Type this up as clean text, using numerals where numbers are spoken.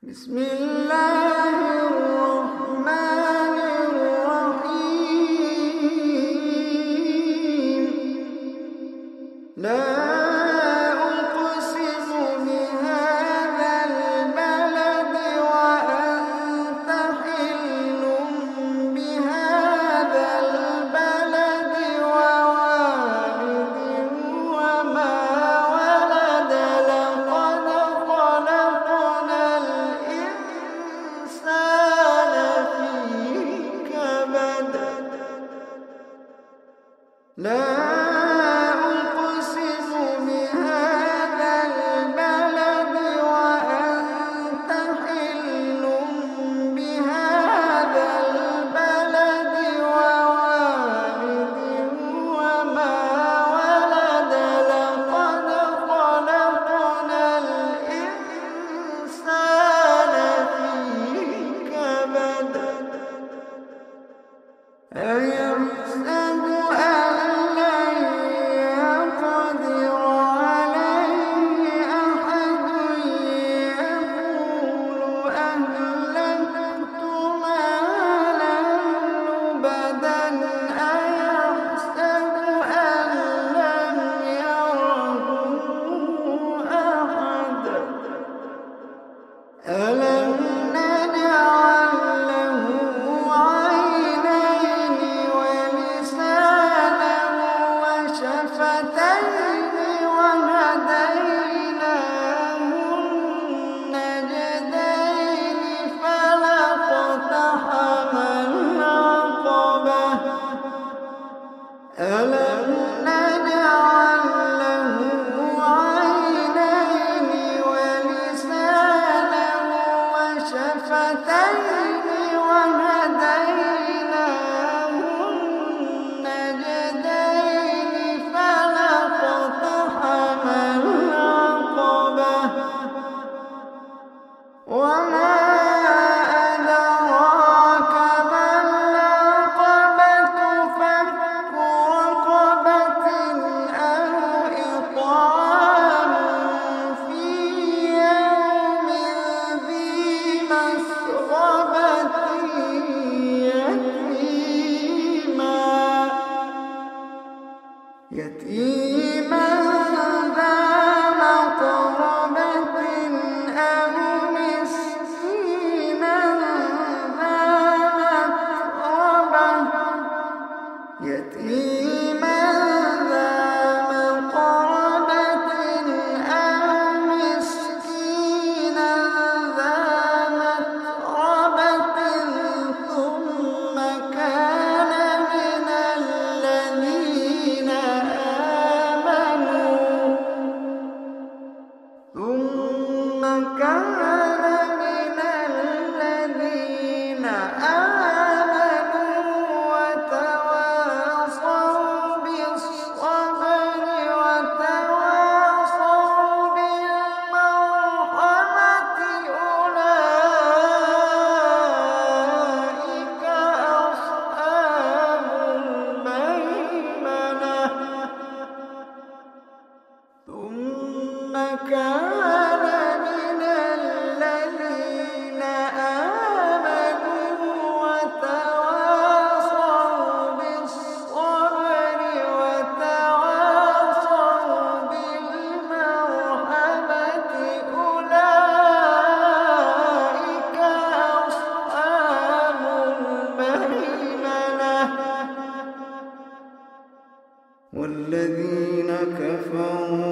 بسم الله الرحمن الرحيم. لا أقسم بهذا البلد وأنت حل بهذا البلد ووالد وما ولد. لقد خلقنا الإنسان في كبد. لا أقسم بهذا البلد وأنت حل بهذا البلد ووالد وما ولد. لقد خلقنا الإنسان في كبد. أيحسب أن لن يقدر عليه أحد. يقول أهلكت مالا لبدا. أيحسب أن لم يره أحد. ألم نجعل له عينين ولسانا وشفتين وهديناه النجدين. فلاقتحم العقبة. ألم نجعل له عينين ولسانا وشفتين وهديناه النجدين. فلاقتحم العقبة. وما أدراك ما العقبة. فك رقبة أو إطعام في يوم ذي مسغبة. يتيما ذا مقربة أو مسكينا ذا متربة. يتيما ذا مقربة أو مسكينا ذا متربة. ثم كان من الذين آمنوا وتواصوا بالصبر وتواصوا بالمرحمة. أولئك أصحاب الميمنة. ثم كان من الذين آمنوا وتواصوا بالصبر وتواصوا بالمرحمة. أولئك أصحاب الميمنة. والذين كفروا